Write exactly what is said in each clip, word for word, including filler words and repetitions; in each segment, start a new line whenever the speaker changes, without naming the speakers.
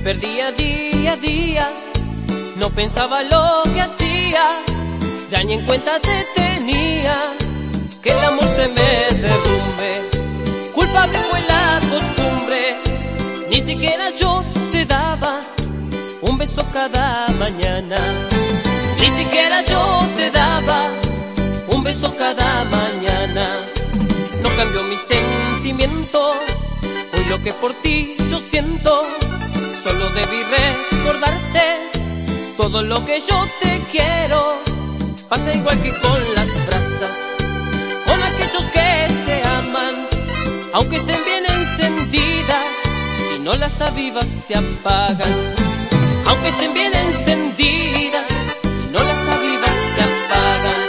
perdía día a día, no pensaba lo que hacía, ya ni en cuenta te tenía, que el amor se me derrumbe. Culpable fue la costumbre, ni siquiera yo te daba un beso cada mañana, ni siquiera yo te daba un beso cada mañana. No cambió mi sentimiento, hoy lo que por ti yo siento, solo debí recordarte todo lo que yo te quiero. Pasa igual que con las brasas, con aquellos que se aman, aunque estén bien encendidas, si no las avivas se apagan. Aunque estén bien encendidas, si no las avivas se apagan.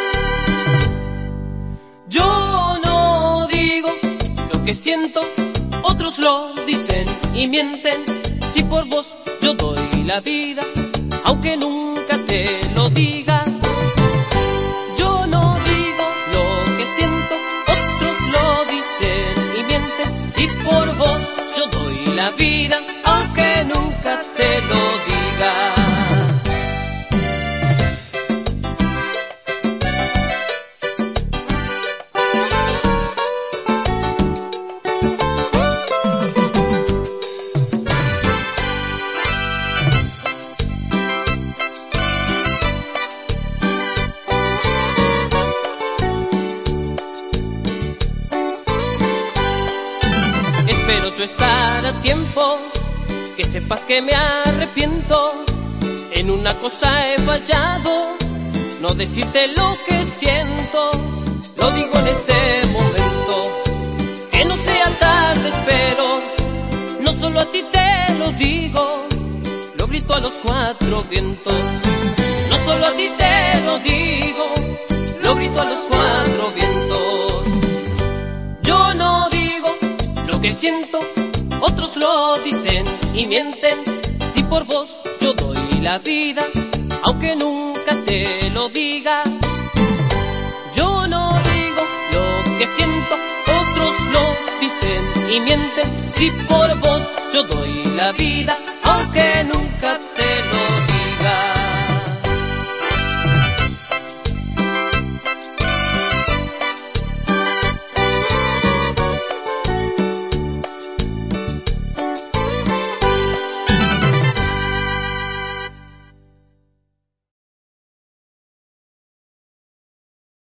Yo no digo lo que siento, otros lo dicen y mienten. Si por vos yo doy la vida, aunque nunca te lo diga. Yo no digo lo que siento, otros lo dicen y mienten. Si por vos yo doy la vida, aunque nunca te lo diga. Espero yo estar a tiempo, que sepas que me arrepiento. En una cosa he fallado, no decirte lo que siento. Lo digo en este momento, que no sea tarde, espero. No solo a ti te lo digo, lo grito a los cuatro vientos. No solo a ti te lo digo, lo grito a los cuatro vientos. Yo no digo lo que siento, otros lo dicen y mienten. Si por vos yo doy la vida, aunque nunca te lo diga. Yo no digo lo que siento, otros lo dicen y mienten. Si por vos yo doy la vida, aunque nunca